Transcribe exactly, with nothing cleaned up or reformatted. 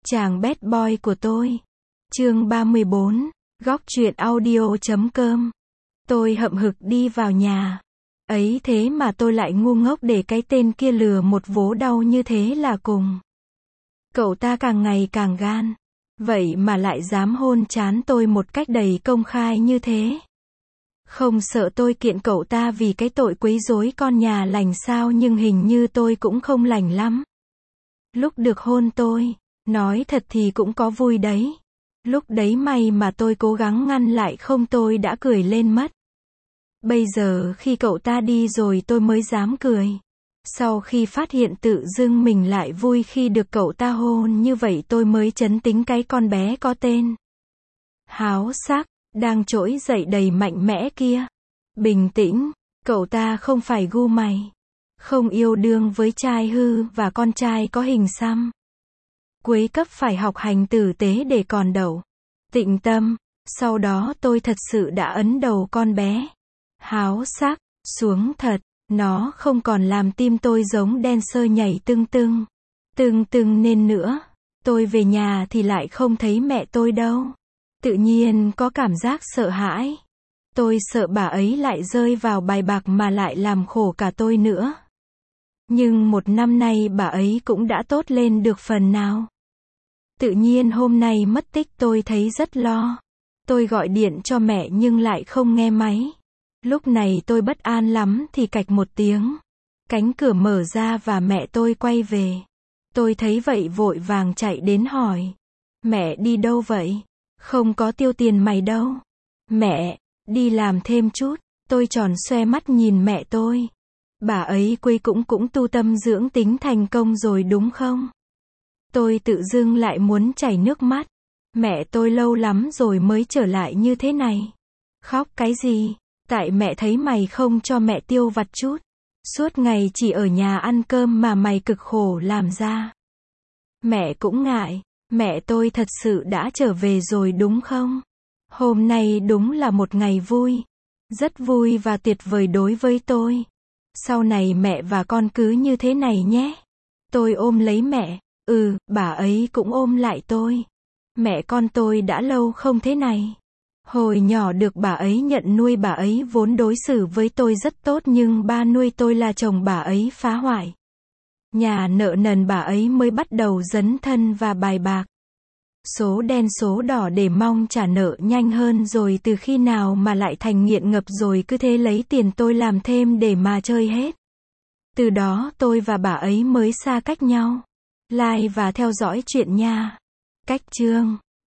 Chàng bad boy của tôi. Chương ba mươi bốn. Góc truyện audio chấm com. Tôi hậm hực đi vào nhà. Ấy thế mà tôi lại ngu ngốc để cái tên kia lừa một vố đau như thế là cùng. Cậu ta càng ngày càng gan. Vậy mà lại dám hôn trán tôi một cách đầy công khai như thế. Không sợ tôi kiện cậu ta vì cái tội quấy rối con nhà lành sao, nhưng hình như tôi cũng không lành lắm. Lúc được hôn tôi, nói thật thì cũng có vui đấy. Lúc đấy may mà tôi cố gắng ngăn lại không tôi đã cười lên mất. Bây giờ khi cậu ta đi rồi tôi mới dám cười. Sau khi phát hiện tự dưng mình lại vui khi được cậu ta hôn như vậy tôi mới trấn tĩnh cái con bé có tên háo sắc, đang trỗi dậy đầy mạnh mẽ kia. Bình tĩnh, cậu ta không phải gu mày. Không yêu đương với trai hư và con trai có hình xăm. Cuối cấp phải học hành tử tế để còn đậu. Tịnh tâm, sau đó tôi thật sự đã ấn đầu con bé háo sắc xuống thật. Nó không còn làm tim tôi giống đen sơ nhảy tưng tưng. Tưng tưng nên nữa. Tôi về nhà thì lại không thấy mẹ tôi đâu. Tự nhiên có cảm giác sợ hãi. Tôi sợ bà ấy lại rơi vào bài bạc mà lại làm khổ cả tôi nữa. Nhưng một năm nay bà ấy cũng đã tốt lên được phần nào. Tự nhiên hôm nay mất tích tôi thấy rất lo. Tôi gọi điện cho mẹ nhưng lại không nghe máy. Lúc này tôi bất an lắm thì cạch một tiếng. Cánh cửa mở ra và mẹ tôi quay về. Tôi thấy vậy vội vàng chạy đến hỏi. Mẹ đi đâu vậy? Không có tiêu tiền mày đâu. Mẹ, đi làm thêm chút. Tôi tròn xoe mắt nhìn mẹ tôi. Bà ấy cuối cũng cũng tu tâm dưỡng tính thành công rồi đúng không? Tôi tự dưng lại muốn chảy nước mắt. Mẹ tôi lâu lắm rồi mới trở lại như thế này. Khóc cái gì? Tại mẹ thấy mày không cho mẹ tiêu vặt chút. Suốt ngày chỉ ở nhà ăn cơm mà mày cực khổ làm ra. Mẹ cũng ngại. Mẹ tôi thật sự đã trở về rồi đúng không? Hôm nay đúng là một ngày vui. Rất vui và tuyệt vời đối với tôi. Sau này mẹ và con cứ như thế này nhé. Tôi ôm lấy mẹ. Ừ, bà ấy cũng ôm lại tôi. Mẹ con tôi đã lâu không thế này. Hồi nhỏ được bà ấy nhận nuôi, bà ấy vốn đối xử với tôi rất tốt nhưng ba nuôi tôi là chồng bà ấy phá hoại. Nhà nợ nần bà ấy mới bắt đầu dấn thân và bài bạc. Số đen số đỏ để mong trả nợ nhanh hơn, rồi từ khi nào mà lại thành nghiện ngập rồi cứ thế lấy tiền tôi làm thêm để mà chơi hết. Từ đó tôi và bà ấy mới xa cách nhau. Like và theo dõi chuyện nha. Cách chương